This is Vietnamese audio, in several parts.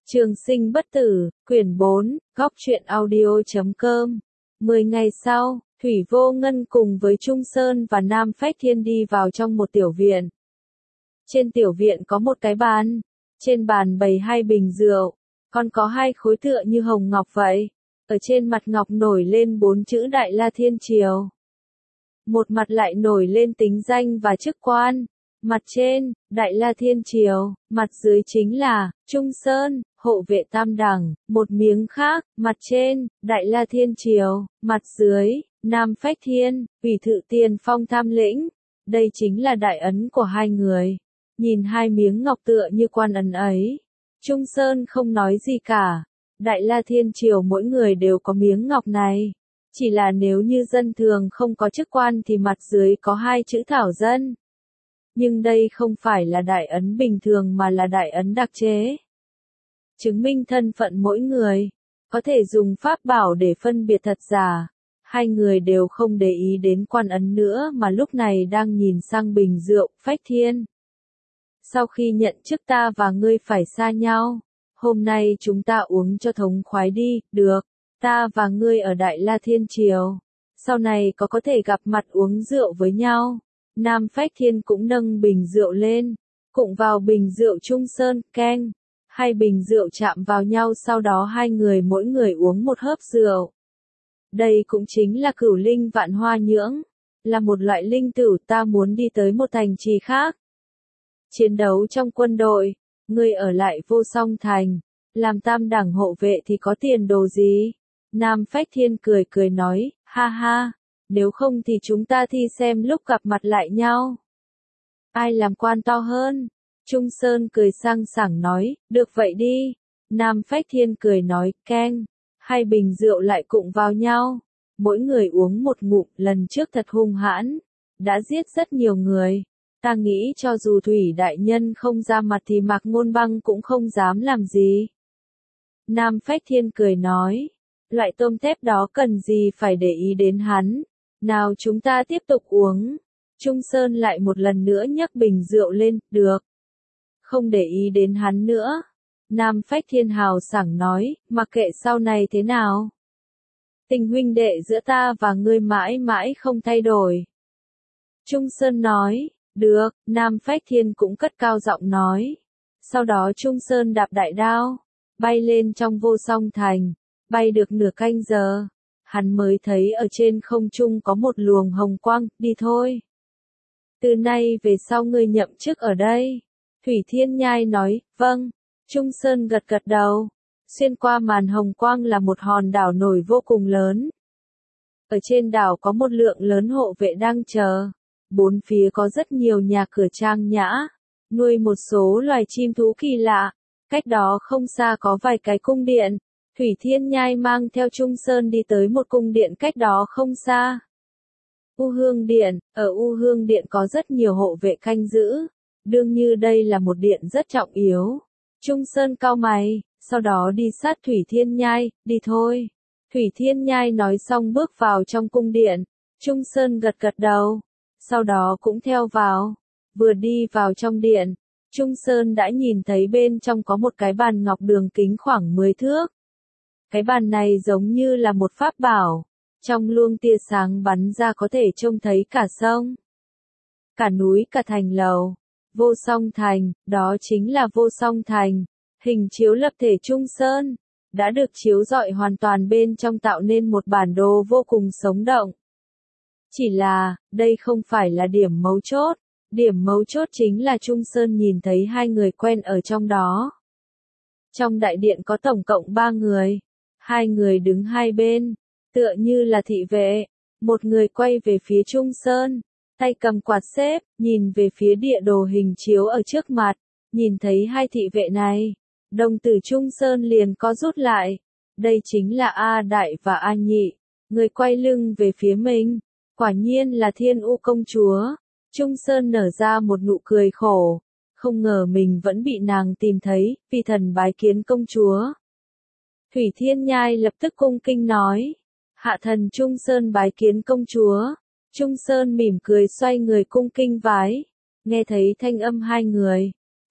Trường sinh bất tử, quyển 4, góc truyện audio.com. 10 ngày sau, Thủy Vô Ngân cùng với Trung Sơn và Nam Phách Thiên đi vào trong một tiểu viện. Trên tiểu viện có một cái bàn, trên bàn bày 2 bình rượu, còn có 2 khối tựa như hồng ngọc vậy. Ở trên mặt ngọc nổi lên 4 chữ Đại La Thiên Triều. Một mặt lại nổi lên tính danh và chức quan. Mặt trên, Đại La Thiên Triều, mặt dưới chính là, Trung Sơn, hộ vệ tam đẳng, một miếng khác, mặt trên, Đại La Thiên Triều, mặt dưới, Nam Phách Thiên, ủy thự tiền phong tham lĩnh. Đây chính là đại ấn của 2 người. Nhìn 2 miếng ngọc tựa như quan ấn ấy. Trung Sơn không nói gì cả. Đại La Thiên Triều mỗi người đều có miếng ngọc này. Chỉ là nếu như dân thường không có chức quan thì mặt dưới có 2 chữ thảo dân. Nhưng đây không phải là đại ấn bình thường mà là đại ấn đặc chế. Chứng minh thân phận mỗi người, có thể dùng pháp bảo để phân biệt thật giả. 2 người đều không để ý đến quan ấn nữa mà lúc này đang nhìn sang bình rượu, Phách Thiên. Sau khi nhận chức ta và ngươi phải xa nhau, hôm nay chúng ta uống cho thống khoái đi, được, ta và ngươi ở Đại La Thiên Triều. Sau này có thể gặp mặt uống rượu với nhau. Nam Phách Thiên cũng nâng bình rượu lên, cụng vào bình rượu Trung Sơn, keng. 2 bình rượu chạm vào nhau sau đó 2 người mỗi người uống một hớp rượu. Đây cũng chính là cửu linh vạn hoa nhưỡng, là một loại linh tửu ta muốn đi tới một thành trì khác. Chiến đấu trong quân đội, ngươi ở lại Vô Song Thành, làm tam đẳng hộ vệ thì có tiền đồ gì? Nam Phách Thiên cười cười nói, ha ha. Nếu không thì chúng ta thi xem lúc gặp mặt lại nhau. Ai làm quan to hơn? Trung Sơn cười sang sảng nói, được vậy đi. Nam Phách Thiên cười nói, keng. 2 bình rượu lại cụng vào nhau. Mỗi người uống một ngụm, lần trước thật hung hãn. Đã giết rất nhiều người. Ta nghĩ cho dù Thủy Đại Nhân không ra mặt thì Mạc Ngôn Băng cũng không dám làm gì. Nam Phách Thiên cười nói, loại tôm tép đó cần gì phải để ý đến hắn. Nào chúng ta tiếp tục uống. Trung Sơn lại một lần nữa nhấc bình rượu lên, được. Không để ý đến hắn nữa. Nam Phách Thiên hào sảng nói, mặc kệ sau này thế nào. Tình huynh đệ giữa ta và ngươi mãi mãi không thay đổi. Trung Sơn nói, được, Nam Phách Thiên cũng cất cao giọng nói. Sau đó Trung Sơn đạp đại đao, bay lên trong Vô Song Thành, bay được nửa canh giờ. Hắn mới thấy ở trên không trung có một luồng hồng quang, đi thôi. Từ nay về sau ngươi nhậm chức ở đây. Thủy Thiên Nhai nói, vâng. Trung Sơn gật gật đầu. Xuyên qua màn hồng quang là một hòn đảo nổi vô cùng lớn. Ở trên đảo có một lượng lớn hộ vệ đang chờ. 4 phía có rất nhiều nhà cửa trang nhã, nuôi một số loài chim thú kỳ lạ. Cách đó không xa có vài cái cung điện. Thủy Thiên Nhai mang theo Trung Sơn đi tới một cung điện cách đó không xa. U Hương Điện, ở U Hương Điện có rất nhiều hộ vệ canh giữ. Đương như đây là một điện rất trọng yếu. Trung Sơn cau mày, sau đó đi sát Thủy Thiên Nhai, đi thôi. Thủy Thiên Nhai nói xong bước vào trong cung điện. Trung Sơn gật gật đầu, sau đó cũng theo vào. Vừa đi vào trong điện, Trung Sơn đã nhìn thấy bên trong có một cái bàn ngọc đường kính khoảng 10 thước. Cái bàn này giống như là một pháp bảo. Trong luồng tia sáng bắn ra có thể trông thấy cả sông, cả núi, cả thành lầu. Vô Song Thành, đó chính là Vô Song Thành. Hình chiếu lập thể Trung Sơn đã được chiếu rọi hoàn toàn bên trong tạo nên một bản đồ vô cùng sống động. Chỉ là, đây không phải là điểm mấu chốt. Điểm mấu chốt chính là Trung Sơn nhìn thấy 2 người quen ở trong đó. Trong đại điện có tổng cộng 3 người. 2 người đứng 2 bên, tựa như là thị vệ. Một người quay về phía Trung Sơn, tay cầm quạt xếp, nhìn về phía địa đồ hình chiếu ở trước mặt. Nhìn thấy 2 thị vệ này, đồng tử Trung Sơn liền co rút lại. Đây chính là A Đại và A Nhị. Người quay lưng về phía mình, quả nhiên là Thiên U công chúa. Trung Sơn nở ra một nụ cười khổ. Không ngờ mình vẫn bị nàng tìm thấy, vì thần bái kiến công chúa. Thủy Thiên Nhai lập tức cung kinh nói. Hạ thần Trung Sơn bái kiến công chúa. Trung Sơn mỉm cười xoay người cung kinh vái. Nghe thấy thanh âm 2 người,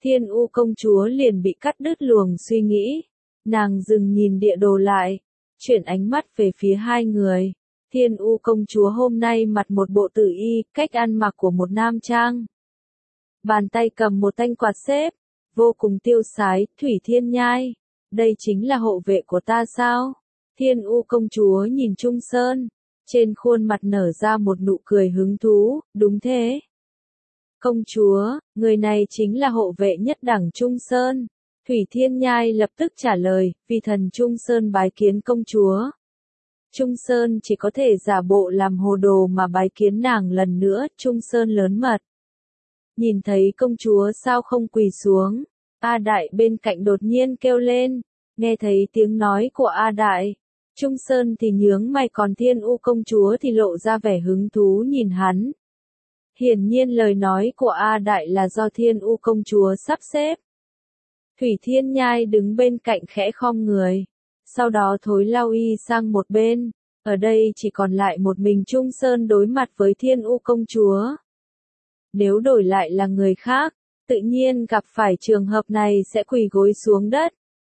Thiên U công chúa liền bị cắt đứt luồng suy nghĩ. Nàng dừng nhìn địa đồ lại, chuyển ánh mắt về phía hai người. Thiên U công chúa hôm nay mặc một bộ tử y, cách ăn mặc của một nam trang. Bàn tay cầm một thanh quạt xếp, vô cùng tiêu sái. Thủy Thiên Nhai, đây chính là hộ vệ của ta sao? Thiên U công chúa nhìn Trung Sơn, trên khuôn mặt nở ra một nụ cười hứng thú. Đúng thế. Công chúa, người này chính là hộ vệ nhất đẳng Trung Sơn. Thủy Thiên Nhai lập tức trả lời, vì thần Trung Sơn bái kiến công chúa. Trung Sơn chỉ có thể giả bộ làm hồ đồ mà bái kiến nàng lần nữa. Trung Sơn lớn mật. Nhìn thấy công chúa sao không quỳ xuống? A Đại bên cạnh đột nhiên kêu lên. Nghe thấy tiếng nói của A Đại, Trung Sơn thì nhướng mày, còn Thiên U công chúa thì lộ ra vẻ hứng thú nhìn hắn. Hiển nhiên lời nói của A Đại là do Thiên U công chúa sắp xếp. Thủy Thiên Nhai đứng bên cạnh khẽ khom người, sau đó thối lao y sang một bên. Ở đây chỉ còn lại một mình Trung Sơn đối mặt với Thiên U công chúa. Nếu đổi lại là người khác, tự nhiên gặp phải trường hợp này sẽ quỳ gối xuống đất.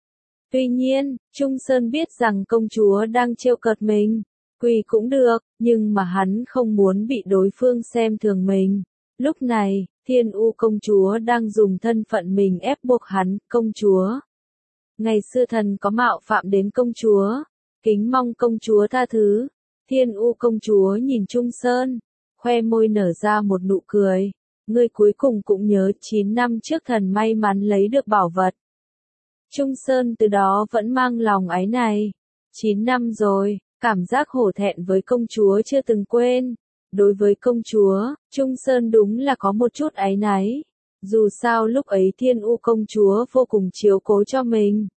Tuy nhiên, Trung Sơn biết rằng công chúa đang trêu cợt mình. Quỳ cũng được, nhưng mà hắn không muốn bị đối phương xem thường mình. Lúc này, Thiên U công chúa đang dùng thân phận mình ép buộc hắn. Công chúa, ngày xưa thần có mạo phạm đến công chúa, kính mong công chúa tha thứ. Thiên U công chúa nhìn Trung Sơn, khoe môi nở ra một nụ cười. Ngươi cuối cùng cũng nhớ 9 năm trước thần may mắn lấy được bảo vật. Trung Sơn từ đó vẫn mang lòng áy này. 9 năm rồi, cảm giác hổ thẹn với công chúa chưa từng quên. Đối với công chúa, Trung Sơn đúng là có một chút áy náy. Dù sao lúc ấy Thiên U công chúa vô cùng chiếu cố cho mình.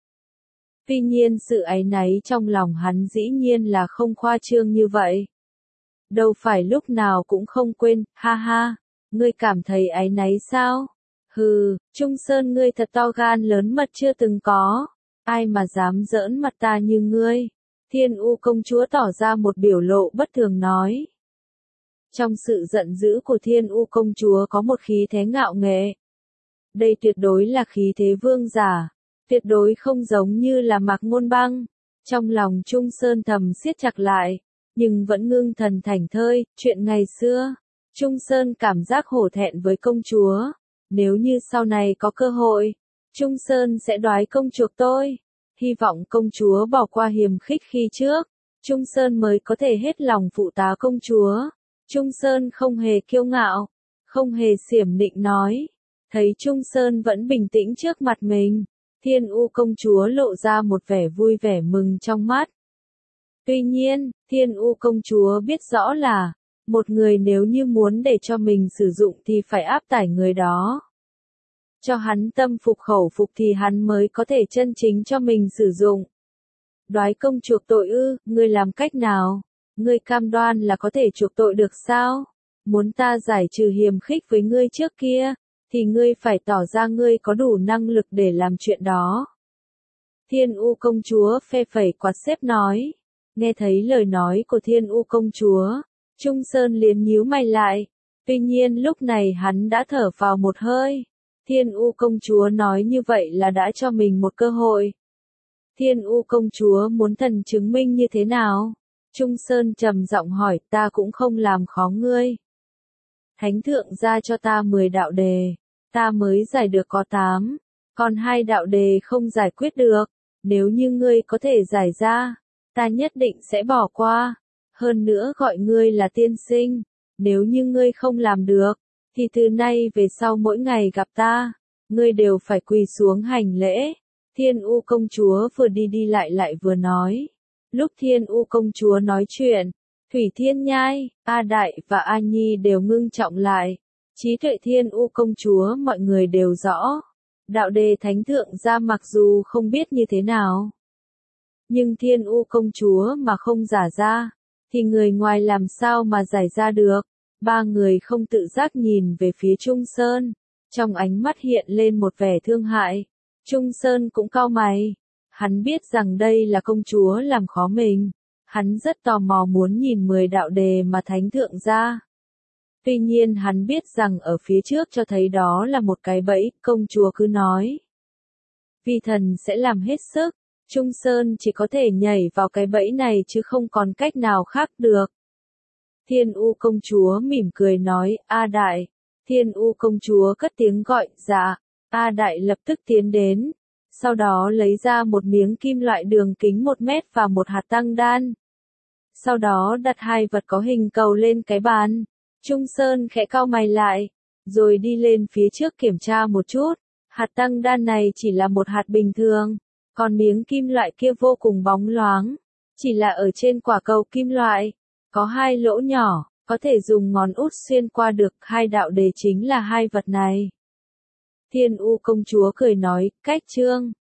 Tuy nhiên sự áy náy trong lòng hắn dĩ nhiên là không khoa trương như vậy. Đâu phải lúc nào cũng không quên, ha ha, ngươi cảm thấy áy náy sao? Hừ, Trung Sơn ngươi thật to gan lớn mật chưa từng có. Ai mà dám giỡn mặt ta như ngươi? Thiên U công chúa tỏ ra một biểu lộ bất thường nói. Trong sự giận dữ của Thiên U công chúa có một khí thế ngạo nghễ. Đây tuyệt đối là khí thế vương giả, tuyệt đối không giống như là Mạc Ngôn Băng. Trong lòng Trung Sơn thầm siết chặt lại, nhưng vẫn ngưng thần thảnh thơi. Chuyện ngày xưa, Trung Sơn cảm giác hổ thẹn với công chúa. Nếu như sau này có cơ hội, Trung Sơn sẽ đoái công chuộc tôi. Hy vọng công chúa bỏ qua hiềm khích khi trước, Trung Sơn mới có thể hết lòng phụ tá công chúa. Trung Sơn không hề kiêu ngạo, không hề xiểm nịnh nói. Thấy Trung Sơn vẫn bình tĩnh trước mặt mình, Thiên U công chúa lộ ra một vẻ vui vẻ mừng trong mắt. Tuy nhiên, Thiên U công chúa biết rõ là, một người nếu như muốn để cho mình sử dụng thì phải áp tải người đó. Cho hắn tâm phục khẩu phục thì hắn mới có thể chân chính cho mình sử dụng. Đoái công chuộc tội ư, ngươi làm cách nào? Ngươi cam đoan là có thể chuộc tội được sao? Muốn ta giải trừ hiềm khích với ngươi trước kia, thì ngươi phải tỏ ra ngươi có đủ năng lực để làm chuyện đó. Thiên U công chúa phe phẩy quạt xếp nói. Nghe thấy lời nói của Thiên U công chúa, Trung Sơn liền nhíu mày lại. Tuy nhiên lúc này hắn đã thở vào một hơi. Thiên U công chúa nói như vậy là đã cho mình một cơ hội. Thiên U công chúa muốn thần chứng minh như thế nào? Trung Sơn trầm giọng hỏi, ta cũng không làm khó ngươi. Thánh thượng ra cho ta 10 đạo đề, ta mới giải được có 8, còn 2 đạo đề không giải quyết được. Nếu như ngươi có thể giải ra, ta nhất định sẽ bỏ qua. Hơn nữa gọi ngươi là tiên sinh. Nếu như ngươi không làm được, thì từ nay về sau mỗi ngày gặp ta, ngươi đều phải quỳ xuống hành lễ. Thiên U công chúa vừa đi lại vừa nói. Lúc Thiên U công chúa nói chuyện, Thủy Thiên Nhai, A Đại và A Nhi đều ngưng trọng lại. Trí tuệ Thiên U công chúa mọi người đều rõ. Đạo đề thánh thượng ra mặc dù không biết như thế nào, nhưng Thiên U công chúa mà không giả ra, thì người ngoài làm sao mà giải ra được. Ba người không tự giác nhìn về phía Trung Sơn, trong ánh mắt hiện lên một vẻ thương hại. Trung Sơn cũng cau mày, hắn biết rằng đây là công chúa làm khó mình, hắn rất tò mò muốn nhìn 10 đạo đề mà thánh thượng ra. Tuy nhiên hắn biết rằng ở phía trước cho thấy đó là một cái bẫy, công chúa cứ nói. Vi thần sẽ làm hết sức, Trung Sơn chỉ có thể nhảy vào cái bẫy này chứ không còn cách nào khác được. Thiên U công chúa mỉm cười nói, A Đại. Thiên U công chúa cất tiếng gọi, dạ. A Đại lập tức tiến đến. Sau đó lấy ra một miếng kim loại đường kính 1 mét và một hạt tăng đan. Sau đó đặt 2 vật có hình cầu lên cái bàn. Trung Sơn khẽ cau mày lại, rồi đi lên phía trước kiểm tra một chút. Hạt tăng đan này chỉ là một hạt bình thường, còn miếng kim loại kia vô cùng bóng loáng. Chỉ là ở trên quả cầu kim loại, có 2 lỗ nhỏ, có thể dùng ngón út xuyên qua được, 2 đạo đề chính là 2 vật này. Thiên U công chúa cười nói, cách chương.